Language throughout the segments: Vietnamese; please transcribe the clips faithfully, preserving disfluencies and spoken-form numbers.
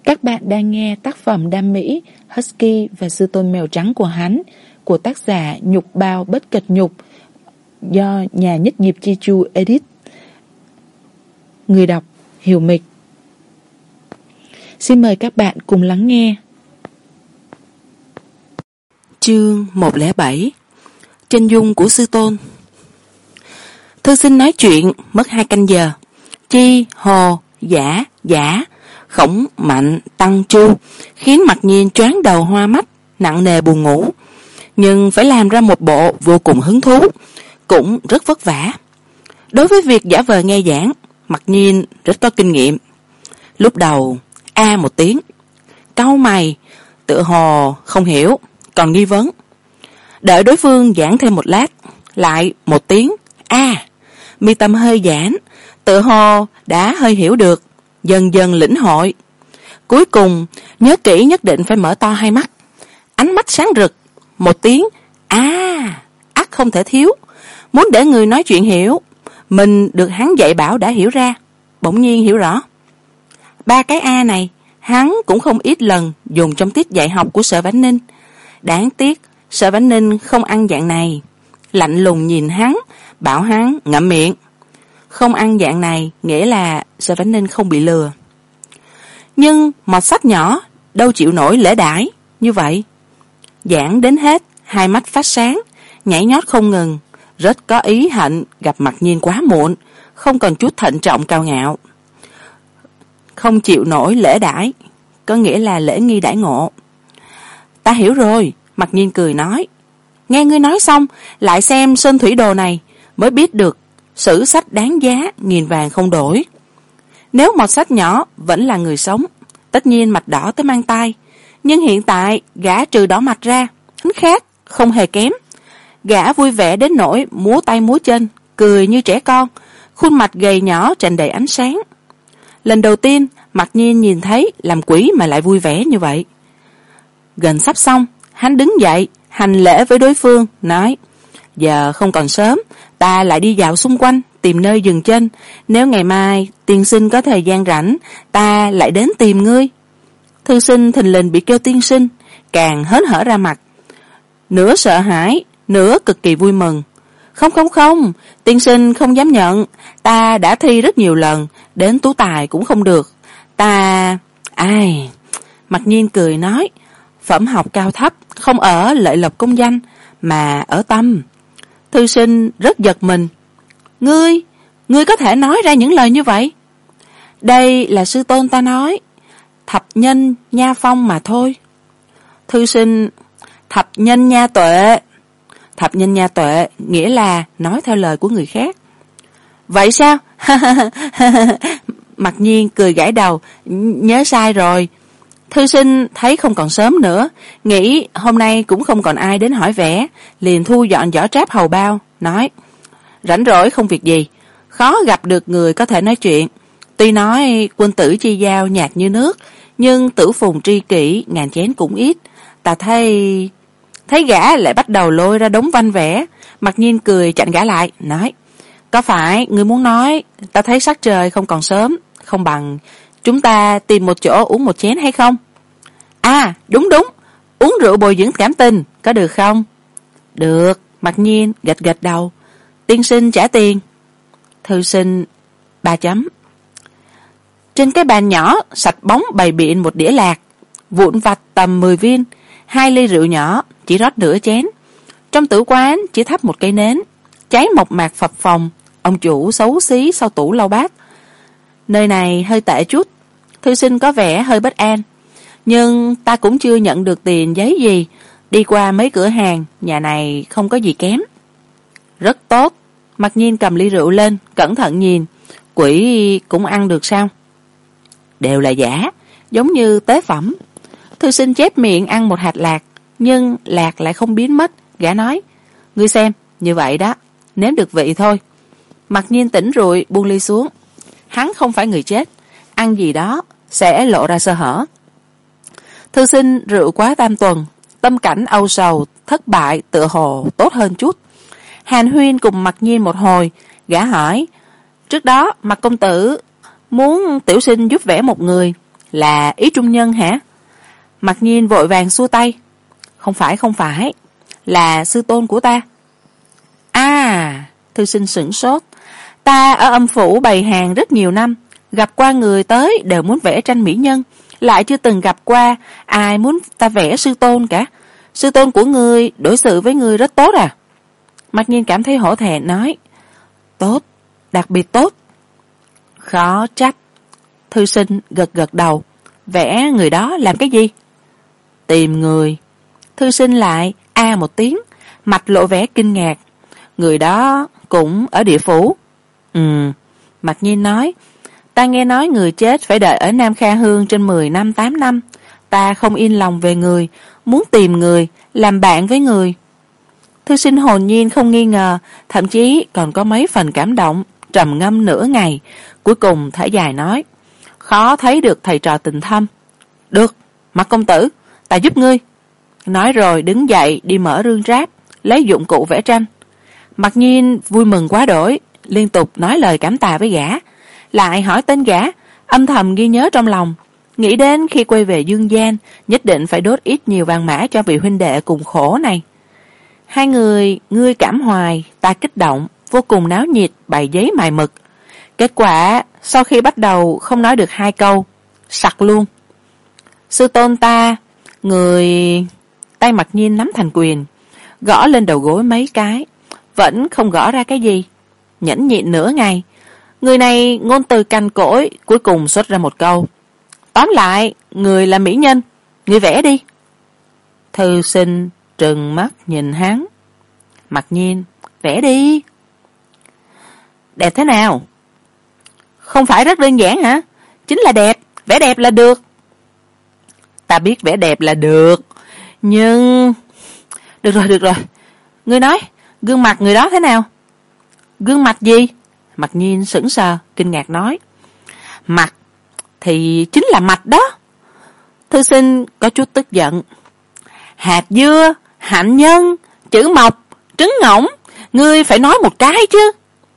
Các bạn đang nghe tác phẩm đam mỹ Husky và Sư Tôn Mèo Trắng của hắn của tác giả Nhục Bao Bất Cật Nhục do nhà Nhất Nghiệp Chi Chu edit. Người đọc Hiểu Mịch. Xin mời các bạn cùng lắng nghe. Chương một không bảy. Chân dung của Sư Tôn. Thư sinh nói chuyện mất hai canh giờ. Chi, hồ, giả, giả, khổng, mạnh, tăng, chu khiến Mặc Nhiên choáng đầu hoa mắt, nặng nề buồn ngủ, nhưng phải làm ra một bộ vô cùng hứng thú, cũng rất vất vả. Đối với việc giả vờ nghe giảng, Mặc Nhiên rất có kinh nghiệm. Lúc đầu a một tiếng, cau mày, tựa hồ không hiểu, còn nghi vấn. Đợi đối phương giảng thêm một lát, lại một tiếng a, mi tâm hơi giãn, tựa hồ đã hơi hiểu được, dần dần lĩnh hội. Cuối cùng nhớ kỹ nhất định phải mở to hai mắt, ánh mắt sáng rực, một tiếng a, ắt không thể thiếu. Muốn để người nói chuyện hiểu, mình được hắn dạy bảo đã hiểu ra, bỗng nhiên hiểu rõ. Ba cái a này hắn cũng không ít lần dùng trong tiết dạy học của Sở Vãn Ninh. Đáng tiếc Sở Vãn Ninh không ăn dạng này, lạnh lùng nhìn hắn, bảo hắn ngậm miệng. Không ăn dạng này nghĩa là Sở Vãn Ninh không bị lừa. Nhưng một sách nhỏ đâu chịu nổi lễ đãi như vậy. Giảng đến hết, hai mắt phát sáng, nhảy nhót không ngừng, rất có ý hận gặp Mặc Nhiên quá muộn, không còn chút thận trọng cao ngạo. Không chịu nổi lễ đãi có nghĩa là lễ nghi đãi ngộ. Ta hiểu rồi, Mặc Nhiên cười nói. Nghe ngươi nói xong, lại xem Sơn Thủy Đồ này mới biết được sử sách đáng giá nghìn vàng không đổi. Nếu một sách nhỏ vẫn là người sống, tất nhiên mặt đỏ tới mang tai, nhưng hiện tại gã trừ đỏ mặt ra, hắn khác, không hề kém. Gã vui vẻ đến nỗi múa tay múa chân, cười như trẻ con, khuôn mặt gầy nhỏ tràn đầy ánh sáng. Lần đầu tiên Mặc Nhiên nhìn thấy làm quỷ mà lại vui vẻ như vậy. Gần sắp xong, hắn đứng dậy hành lễ với đối phương, nói: Giờ không còn sớm, ta lại đi dạo xung quanh tìm nơi dừng chân, nếu ngày mai tiên sinh có thời gian rảnh, ta lại đến tìm ngươi. Thư sinh thình lình bị kêu tiên sinh, càng hớn hở ra mặt, nửa sợ hãi, nửa cực kỳ vui mừng. Không không không, tiên sinh không dám nhận, ta đã thi rất nhiều lần, đến tú tài cũng không được. Ta... ai... Mặc Nhiên cười nói, phẩm học cao thấp không ở lợi lộc công danh, mà ở tâm. Thư sinh rất giật mình. Ngươi, ngươi có thể nói ra những lời như vậy? Đây là sư tôn ta nói, thập nhân nha phong mà thôi. Thư sinh, thập nhân nha tuệ. Thập nhân nha tuệ nghĩa là nói theo lời của người khác. Vậy sao? Mặc Nhiên cười gãi đầu, nhớ sai rồi. Thư sinh thấy không còn sớm nữa, nghĩ hôm nay cũng không còn ai đến hỏi vẽ, liền thu dọn giỏ tráp hầu bao, nói: Rảnh rỗi không việc gì, khó gặp được người có thể nói chuyện. Tuy nói quân tử chi giao nhạt như nước, nhưng tử phùng tri kỷ ngàn chén cũng ít. Ta thấy... Thấy gã lại bắt đầu lôi ra đống văn vẽ. Mặc Nhiên cười chặn gã lại, nói: Có phải ngươi muốn nói ta thấy sắc trời không còn sớm, không bằng chúng ta tìm một chỗ uống một chén hay không? À, đúng đúng, uống rượu bồi dưỡng cảm tình, có được không? Được, Mặc Nhiên gật gật đầu. Tiên sinh trả tiền. Thư sinh ba chấm. Trên cái bàn nhỏ sạch bóng bày biện một đĩa lạc, vụn vặt tầm mười viên, hai ly rượu nhỏ chỉ rót nửa chén. Trong tử quán chỉ thắp một cây nến, cháy mộc mạc phập phồng. Ông chủ xấu xí sau tủ lau bát. Nơi này hơi tệ chút. Thư sinh có vẻ hơi bất an. Nhưng ta cũng chưa nhận được tiền giấy gì. Đi qua mấy cửa hàng, nhà này không có gì kém. Rất tốt. Mặc Nhiên cầm ly rượu lên, cẩn thận nhìn. Quỷ cũng ăn được sao? Đều là giả, giống như tế phẩm. Thư sinh chép miệng ăn một hạt lạc, nhưng lạc lại không biến mất. Gã nói: Ngươi xem, như vậy đó, nếm được vị thôi. Mặc Nhiên tỉnh rồi buông ly xuống. Hắn không phải người chết, ăn gì đó sẽ lộ ra sơ hở. Thư sinh rượu quá tam tuần, tâm cảnh âu sầu, thất bại tựa hồ tốt hơn chút. Hàn huyên cùng Mặc Nhiên một hồi, gã hỏi: Trước đó Mặc công tử muốn tiểu sinh giúp vẽ một người, Là ý trung nhân hả? Mặc nhiên vội vàng xua tay. Không phải, không phải. Là sư tôn của ta. À, thư sinh sửng sốt. Ta ở âm phủ bày hàng rất nhiều năm, gặp qua người tới đều muốn vẽ tranh mỹ nhân, lại chưa từng gặp qua ai muốn ta vẽ sư tôn cả. Sư tôn của ngươi đối xử với ngươi rất tốt à? Mặc nhiên cảm thấy hổ thẹn nói. Tốt, đặc biệt tốt. Khó trách. Thư sinh gật gật đầu. Vẽ người đó làm cái gì? Tìm người. Thư sinh lại a một tiếng, mặt lộ vẻ kinh ngạc. Người đó cũng ở địa phủ. Ừ, Mặc nhiên nói. Ta nghe nói người chết phải đợi ở Nam Kha Hương trên mười năm tám năm. Ta không yên lòng về người, muốn tìm người, làm bạn với người. Thư sinh hồn nhiên không nghi ngờ, thậm chí còn có mấy phần cảm động, trầm ngâm nửa ngày, cuối cùng thở dài nói. Khó thấy được thầy trò tình thâm. Được, Mặc công tử, ta giúp ngươi. Nói rồi đứng dậy đi mở rương ráp, lấy dụng cụ vẽ tranh. Mặc nhiên vui mừng quá đổi, liên tục nói lời cảm tạ với gã, lại hỏi tên gã, âm thầm ghi nhớ trong lòng, nghĩ đến khi quay về Dương Gian nhất định phải đốt ít nhiều vàng mã cho vị huynh đệ cùng khổ này. Hai người ngươi cảm hoài, ta kích động, vô cùng náo nhiệt bày giấy mài mực. Kết quả sau khi bắt đầu không nói được hai câu, sặc luôn. Sư tôn ta, người... Tay Mặc nhiên nắm thành quyền, gõ lên đầu gối mấy cái, vẫn không gõ ra cái gì. Nhẫn nhịn nửa ngày, người này ngôn từ cằn cỗi, cuối cùng xuất ra một câu. Tóm lại, người là mỹ nhân, người vẽ đi. Thư sinh trừng mắt nhìn hắn. Mặc nhiên, vẽ đi. Đẹp thế nào? Không phải rất đơn giản hả? Chính là đẹp, vẽ đẹp là được. Ta biết vẽ đẹp là được, nhưng... Được rồi, được rồi. Ngươi nói, gương mặt người đó thế nào? Gương mặt gì? Mặc nhiên sững sờ, kinh ngạc nói. Mặt thì chính là mạch đó. Thư sinh có chút tức giận. Hạt dưa, hạnh nhân, chữ mộc, trứng ngỗng, ngươi phải nói một cái chứ.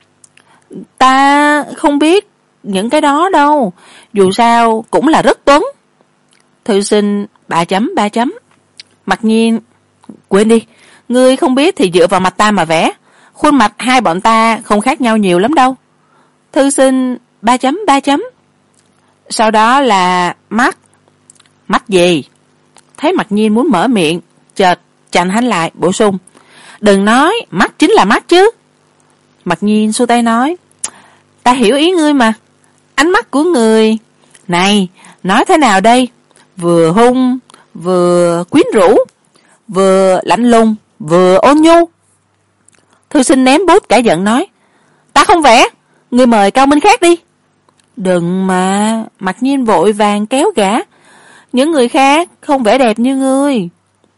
Ta không biết những cái đó đâu, dù sao cũng là rất tuấn. Thư sinh ba chấm ba chấm. Mặc nhiên, quên đi, ngươi không biết thì dựa vào mặt ta mà vẽ. Khuôn mặt hai bọn ta không khác nhau nhiều lắm đâu. Thư sinh ba chấm ba chấm. Sau đó là mắt. Mắt gì? Thấy Mặc nhiên muốn mở miệng, chợt chặn hắn lại, bổ sung. Đừng nói, mắt chính là mắt chứ. Mặc nhiên xua tay nói. Ta hiểu ý ngươi mà. Ánh mắt của người... Này, nói thế nào đây? Vừa hung, vừa quyến rũ, vừa lạnh lùng, vừa ôn nhu. Thư sinh ném bút cả giận nói. Ta không vẽ, ngươi mời cao minh khác đi. Đừng mà. Mặc nhiên vội vàng kéo gã. Những người khác không vẽ đẹp như ngươi.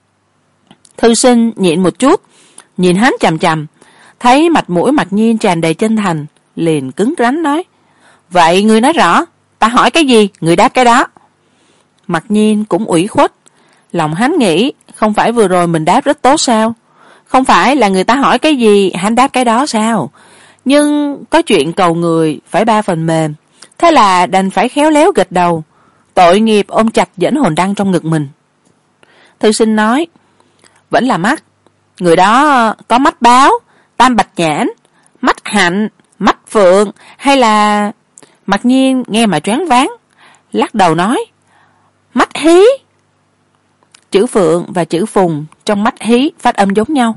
Thư sinh nhịn một chút, nhìn hắn chằm chằm, thấy mặt mũi Mặc nhiên tràn đầy chân thành, liền cứng rắn nói. Vậy ngươi nói rõ, ta hỏi cái gì ngươi đáp cái đó. Mặc nhiên cũng ủy khuất, lòng hắn nghĩ không phải vừa rồi mình đáp rất tốt sao? Không phải là người ta hỏi cái gì hắn đáp cái đó sao? Nhưng có chuyện cầu người phải ba phần mềm, thế là đành phải khéo léo gật đầu. Tội nghiệp ôm chặt dẫn hồn đăng trong ngực mình. Thư sinh nói. Vẫn là mắt. Người đó có mắt báo, tam bạch nhãn, mắt hạnh, mắt phượng, hay là... Mặc nhiên nghe mà choáng váng, lắc đầu nói. Mắt hí. Chữ phượng và chữ phùng trong mắt hí phát âm giống nhau.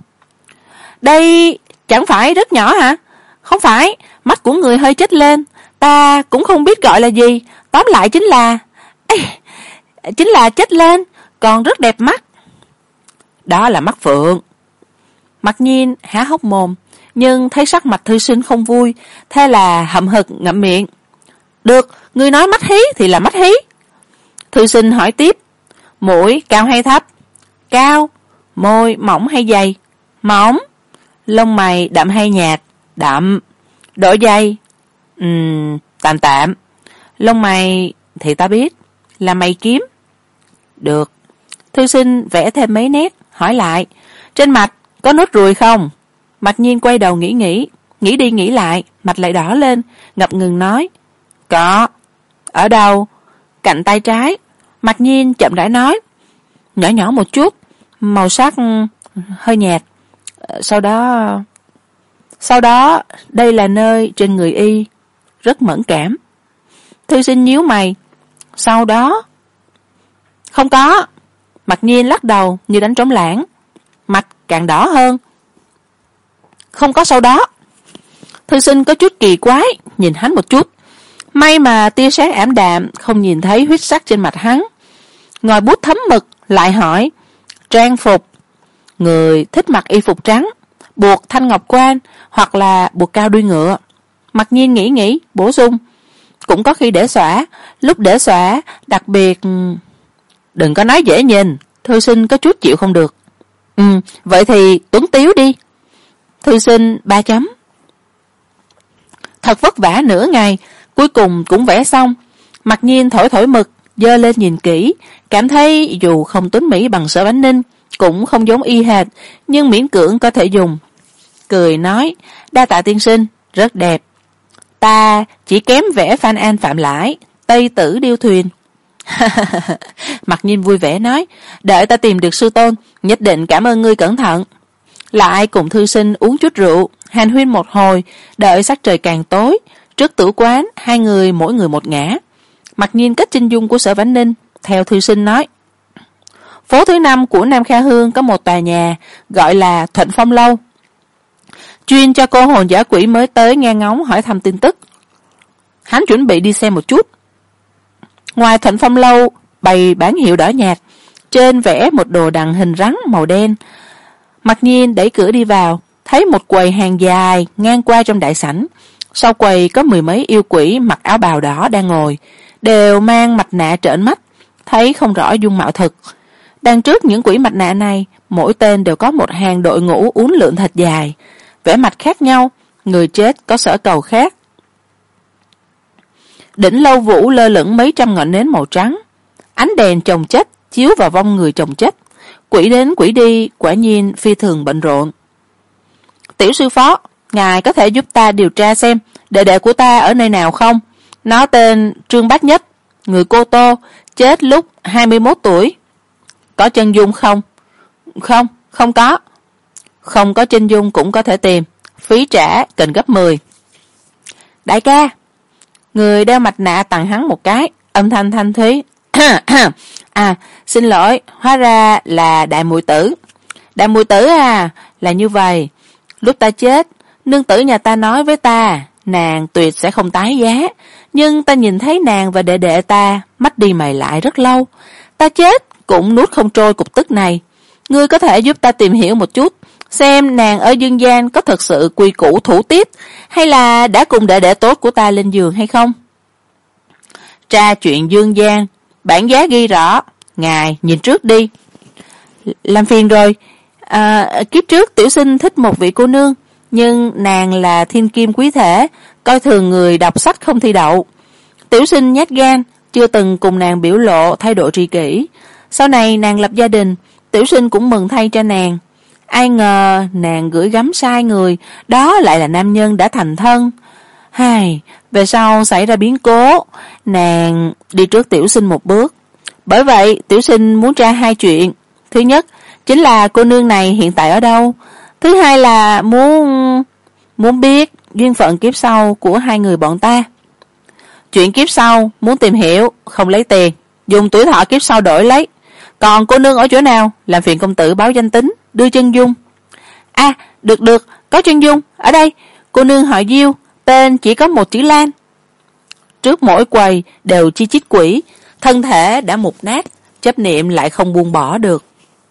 Đây chẳng phải rất nhỏ hả? Không phải, mắt của người hơi chếch lên, ta cũng không biết gọi là gì, tóm lại chính là... Ê, chính là chếch lên, còn rất đẹp mắt. Đó là mắt phượng. Mặc nhiên há hốc mồm, nhưng thấy sắc mặt thư sinh không vui, thế là hậm hực ngậm miệng. Được, ngươi nói mắt hí thì là mắt hí. Thư sinh hỏi tiếp. Mũi cao hay thấp? Cao. Môi mỏng hay dày? Mỏng. Lông mày đậm hay nhạt? Đậm. Độ dày? Ừm, tạm tạm. Lông mày thì ta biết, là mày kiếm. Được. Thư sinh vẽ thêm mấy nét, hỏi lại. Trên mặt có nốt ruồi không? Mặc nhiên quay đầu nghĩ nghĩ, nghĩ đi nghĩ lại, mặt lại đỏ lên, ngập ngừng nói. Có. Ở đâu? cạnh tay trái. Mặc nhiên chậm rãi nói, nhỏ nhỏ một chút, màu sắc hơi nhạt. Sau đó... Sau đó, đây là nơi trên người y rất mẫn cảm. Thư sinh nhíu mày. Sau đó... Không có. Mặc nhiên lắc đầu như đánh trống lãng. Mặt càng đỏ hơn. Không có sau đó. Thư sinh có chút kỳ quái, nhìn hắn một chút. May mà tia sáng ảm đạm, không nhìn thấy huyết sắc trên mặt hắn. Ngòi bút thấm mực, lại hỏi. Trang phục. Người thích mặc y phục trắng, buộc thanh ngọc quan, hoặc là buộc cao đuôi ngựa. Mặc nhiên nghĩ nghĩ, bổ sung. Cũng có khi để xõa, lúc để xõa, đặc biệt... Đừng có nói dễ nhìn. Thư sinh có chút chịu không được. Ừ, vậy thì tuấn tiếu đi. Thư sinh ba chấm. Thật vất vả nửa ngày, cuối cùng cũng vẽ xong. Mặc nhiên thổi thổi mực, dơ lên nhìn kỹ, cảm thấy dù không tuấn mỹ bằng Sở Bánh Ninh, cũng không giống y hệt, nhưng miễn cưỡng có thể dùng. Cười nói, đa tạ tiên sinh, rất đẹp. Ta chỉ kém vẽ Phan An Phạm Lãi, Tây Tử Điêu Thuyền. Mặc nhiên vui vẻ nói, đợi ta tìm được sư tôn, nhất định cảm ơn ngươi cẩn thận. Lại cùng thư sinh uống chút rượu, hàn huyên một hồi, đợi sắc trời càng tối. Trước tử quán, hai người mỗi người một ngã. Mặc nhiên cách chân dung của Sở Vãnh Ninh, theo thư sinh nói. Phố thứ năm của Nam Kha Hương có một tòa nhà, gọi là Thuận Phong Lâu. Chuyên cho cô hồn dã quỷ mới tới nghe ngóng hỏi thăm tin tức. Hắn chuẩn bị đi xem một chút. Ngoài Thuận Phong Lâu bày bán hiệu đỏ nhạt, trên vẽ một đồ đằng hình rắn màu đen. Mặc nhiên đẩy cửa đi vào, thấy một quầy hàng dài ngang qua trong đại sảnh. Sau quầy có mười mấy yêu quỷ mặc áo bào đỏ đang ngồi, đều mang mặt nạ trợn mắt, thấy không rõ dung mạo thực. Đằng trước những quỷ mặt nạ này, mỗi tên đều có một hàng đội ngũ uốn lượn thật dài, vẻ mặt khác nhau, người chết có sở cầu khác. Đỉnh lâu vũ lơ lửng mấy trăm ngọn nến màu trắng, ánh đèn chồng chất chiếu vào vong người chồng chất, quỷ đến quỷ đi, quả nhiên phi thường bận rộn. Tiểu sư phó, ngài có thể giúp ta điều tra xem đệ đệ của ta ở nơi nào không? Nó tên Trương Bách Nhất, người Cô Tô, chết lúc hai mươi mốt tuổi. Có chân dung không? Không, không có. Không có chân dung cũng có thể tìm, phí trả cần gấp mười. Đại ca. Người đeo mặt nạ tặng hắn một cái, âm thanh thanh thúy. À, xin lỗi, hóa ra là đại muội tử. Đại muội tử à, là như vậy. Lúc ta chết, nương tử nhà ta nói với ta, nàng tuyệt sẽ không tái giá. Nhưng ta nhìn thấy nàng và đệ đệ ta, mắt đi mày lại rất lâu. Ta chết cũng nuốt không trôi cục tức này. Ngươi có thể giúp ta tìm hiểu một chút, xem nàng ở dương gian có thật sự quy củ thủ tiếp, hay là đã cùng đệ đệ tốt của ta lên giường hay không? Tra chuyện dương gian, bản giá ghi rõ, ngài nhìn trước đi. Làm phiền rồi. À, kiếp trước tiểu sinh thích một vị cô nương, nhưng nàng là thiên kim quý thể, coi thường người đọc sách không thi đậu. Tiểu sinh nhát gan, chưa từng cùng nàng biểu lộ thay đổi tri kỷ. Sau này nàng lập gia đình, tiểu sinh cũng mừng thay cho nàng. Ai ngờ nàng gửi gắm sai người, đó lại là nam nhân đã thành thân. Hai, về sau xảy ra biến cố, nàng đi trước tiểu sinh một bước. Bởi vậy tiểu sinh muốn tra hai chuyện. Thứ nhất chính là cô nương này hiện tại ở đâu. Thứ hai là muốn muốn biết duyên phận kiếp sau của hai người bọn ta. Chuyện kiếp sau muốn tìm hiểu, không lấy tiền, dùng tuổi thọ kiếp sau đổi lấy. Còn cô nương ở chỗ nào, làm phiền công tử báo danh tính, đưa chân dung. À, được được, có chân dung, ở đây, cô nương họ Diêu, tên chỉ có một chữ Lan. Trước mỗi quầy đều chi chít quỷ, thân thể đã mục nát, chấp niệm lại không buông bỏ được.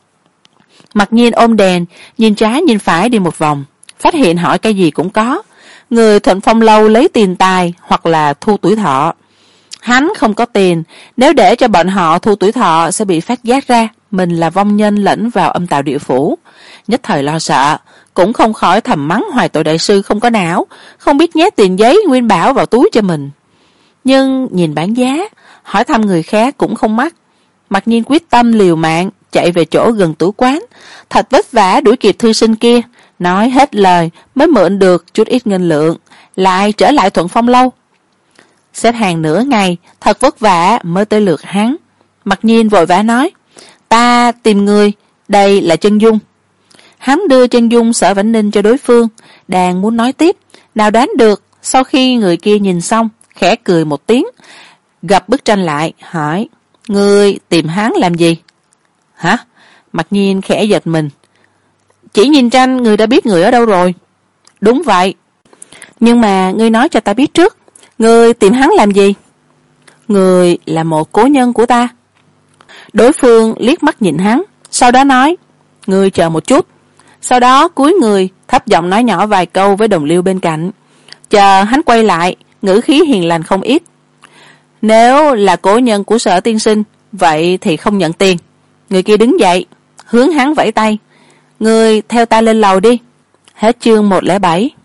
Mặc nhiên ôm đèn, nhìn trái nhìn phải đi một vòng, phát hiện hỏi cái gì cũng có. Người Thuận Phong Lâu lấy tiền tài hoặc là thu tuổi thọ. Hắn không có tiền, nếu để cho bọn họ thu tuổi thọ sẽ bị phát giác ra mình là vong nhân lẫn vào âm tào địa phủ. Nhất thời lo sợ, cũng không khỏi thầm mắng Hoài Tội đại sư không có não, không biết nhét tiền giấy nguyên bảo vào túi cho mình. Nhưng nhìn bán giá, hỏi thăm người khác cũng không mắc. Mặc nhiên quyết tâm liều mạng, chạy về chỗ gần tử quán, thật vất vả đuổi kịp thư sinh kia, nói hết lời mới mượn được chút ít ngân lượng, lại trở lại Thuận Phong Lâu. Xếp hàng nửa ngày, thật vất vả mới tới lượt hắn. Mặc Nhiên vội vã nói, ta tìm người, đây là Chân Dung. Hắn đưa Chân Dung Sở Vãnh Ninh cho đối phương, đang muốn nói tiếp, nào đoán được, sau khi người kia nhìn xong, khẽ cười một tiếng, gập bức tranh lại, hỏi, ngươi tìm hắn làm gì? Hả? Mặc Nhiên khẽ giật mình. Chỉ nhìn tranh, người đã biết người ở đâu rồi? Đúng vậy. Nhưng mà ngươi nói cho ta biết trước, ngươi tìm hắn làm gì? Người là một cố nhân của ta. Đối phương liếc mắt nhìn hắn, sau đó nói, ngươi chờ một chút. Sau đó cúi người, thấp giọng nói nhỏ vài câu với đồng liêu bên cạnh. Chờ hắn quay lại, ngữ khí hiền lành không ít. Nếu là cố nhân của Sở tiên sinh, vậy thì không nhận tiền. Người kia đứng dậy, hướng hắn vẫy tay. Ngươi theo ta lên lầu đi. Hết chương một không bảy.